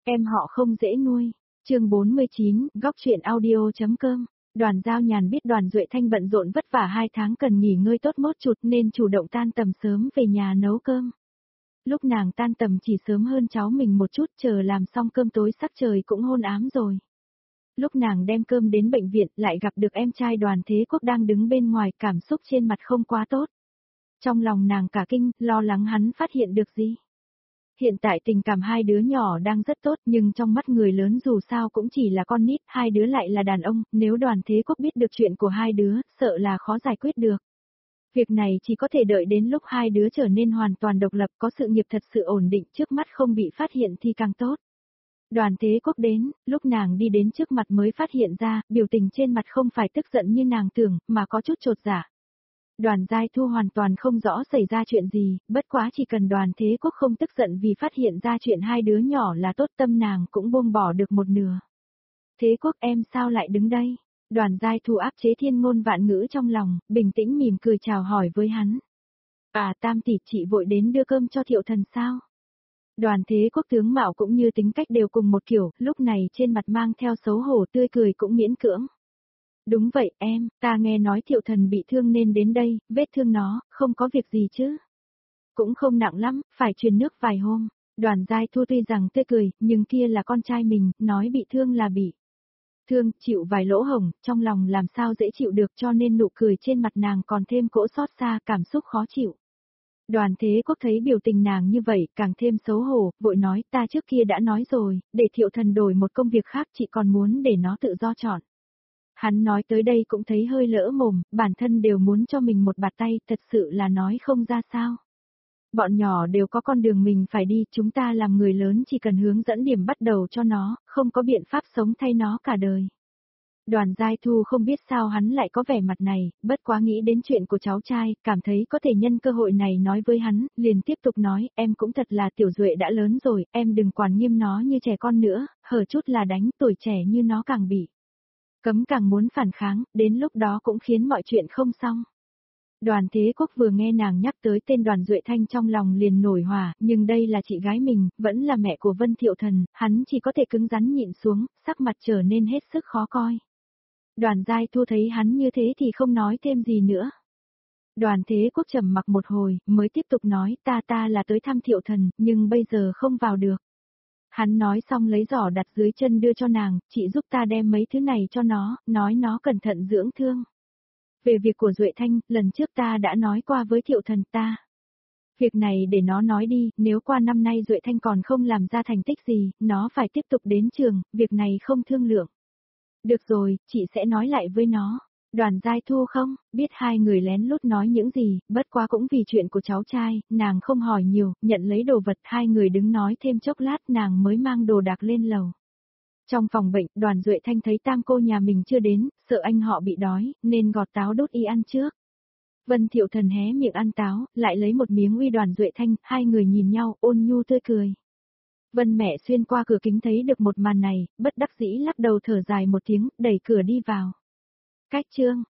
Em họ không dễ nuôi. Chương 49, góc truyện audio.com. Đoàn Giao Nhàn biết Đoàn Duệ Thanh bận rộn vất vả 2 tháng cần nghỉ ngơi tốt mốt chụt nên chủ động tan tầm sớm về nhà nấu cơm. Lúc nàng tan tầm chỉ sớm hơn cháu mình một chút, chờ làm xong cơm tối sắc trời cũng hôn ám rồi. Lúc nàng đem cơm đến bệnh viện lại gặp được em trai Đoàn Thế Quốc đang đứng bên ngoài, cảm xúc trên mặt không quá tốt. Trong lòng nàng cả kinh, lo lắng hắn phát hiện được gì. Hiện tại tình cảm hai đứa nhỏ đang rất tốt nhưng trong mắt người lớn dù sao cũng chỉ là con nít, hai đứa lại là đàn ông, nếu Đoàn Thế Quốc biết được chuyện của hai đứa, sợ là khó giải quyết được. Việc này chỉ có thể đợi đến lúc hai đứa trở nên hoàn toàn độc lập, có sự nghiệp thật sự ổn định, trước mắt không bị phát hiện thì càng tốt. Đoàn Thế Quốc đến, lúc nàng đi đến trước mặt mới phát hiện ra, biểu tình trên mặt không phải tức giận như nàng tưởng, mà có chút chột dạ. Đoàn Giai Thu hoàn toàn không rõ xảy ra chuyện gì, bất quá chỉ cần Đoàn Thế Quốc không tức giận vì phát hiện ra chuyện hai đứa nhỏ là tốt, tâm nàng cũng buông bỏ được một nửa. Thế Quốc, em sao lại đứng đây? Đoàn Giai Thu áp chế thiên ngôn vạn ngữ trong lòng, bình tĩnh mỉm cười chào hỏi với hắn. À, Tam tỷ, chị vội đến đưa cơm cho Thiệu Thần sao? Đoàn Thế Quốc tướng mạo cũng như tính cách đều cùng một kiểu, lúc này trên mặt mang theo xấu hổ, tươi cười cũng miễn cưỡng. Đúng vậy em, ta nghe nói Thiệu Thần bị thương nên đến đây, vết thương nó, không có việc gì chứ. Cũng không nặng lắm, phải truyền nước vài hôm. Đoàn Giai Thu tuy rằng tươi cười, nhưng kia là con trai mình, nói bị thương là bị thương, chịu vài lỗ hổng, trong lòng làm sao dễ chịu được, cho nên nụ cười trên mặt nàng còn thêm cỗ xót xa, cảm xúc khó chịu. Đoàn Thế Quốc thấy biểu tình nàng như vậy, càng thêm xấu hổ, vội nói, ta trước kia đã nói rồi, để Thiệu Thần đổi một công việc khác, chị còn muốn để nó tự do chọn. Hắn nói tới đây cũng thấy hơi lỡ mồm, bản thân đều muốn cho mình một bạt tay, thật sự là nói không ra sao. Bọn nhỏ đều có con đường mình phải đi, chúng ta làm người lớn chỉ cần hướng dẫn điểm bắt đầu cho nó, không có biện pháp sống thay nó cả đời. Đoàn Giai Thu không biết sao hắn lại có vẻ mặt này, bất quá nghĩ đến chuyện của cháu trai, cảm thấy có thể nhân cơ hội này nói với hắn, liền tiếp tục nói, em cũng thật là Tiểu Duệ đã lớn rồi, em đừng quản nghiêm nó như trẻ con nữa, hở chút là đánh, tuổi trẻ như nó càng bị cấm càng muốn phản kháng, đến lúc đó cũng khiến mọi chuyện không xong. Đoàn Thế Quốc vừa nghe nàng nhắc tới tên Đoàn Duệ Thanh trong lòng liền nổi hỏa, nhưng đây là chị gái mình, vẫn là mẹ của Vân Thiệu Thần, hắn chỉ có thể cứng rắn nhịn xuống, sắc mặt trở nên hết sức khó coi. Đoàn Giai Thu thấy hắn như thế thì không nói thêm gì nữa. Đoàn Thế Quốc trầm mặc một hồi, mới tiếp tục nói, ta là tới thăm Thiệu Thần, nhưng bây giờ không vào được. Hắn nói xong lấy giỏ đặt dưới chân đưa cho nàng, chị giúp ta đem mấy thứ này cho nó, nói nó cẩn thận dưỡng thương. Về việc của Duệ Thanh, lần trước ta đã nói qua với Thiệu Thần ta. Việc này để nó nói đi, nếu qua năm nay Duệ Thanh còn không làm ra thành tích gì, nó phải tiếp tục đến trường, việc này không thương lượng. Được rồi, chị sẽ nói lại với nó. Đoàn Giai Thu không, biết hai người lén lút nói những gì, bất quá cũng vì chuyện của cháu trai, nàng không hỏi nhiều, nhận lấy đồ vật, hai người đứng nói thêm chốc lát nàng mới mang đồ đạc lên lầu. Trong phòng bệnh, Đoàn Duệ Thanh thấy tam cô nhà mình chưa đến, sợ anh họ bị đói, nên gọt táo đốt y ăn trước. Vân Thiệu Thần hé miệng ăn táo, lại lấy một miếng uy Đoàn Duệ Thanh, hai người nhìn nhau, ôn nhu tươi cười. Vân mẹ xuyên qua cửa kính thấy được một màn này, bất đắc dĩ lắc đầu thở dài một tiếng, đẩy cửa đi vào. Cách chương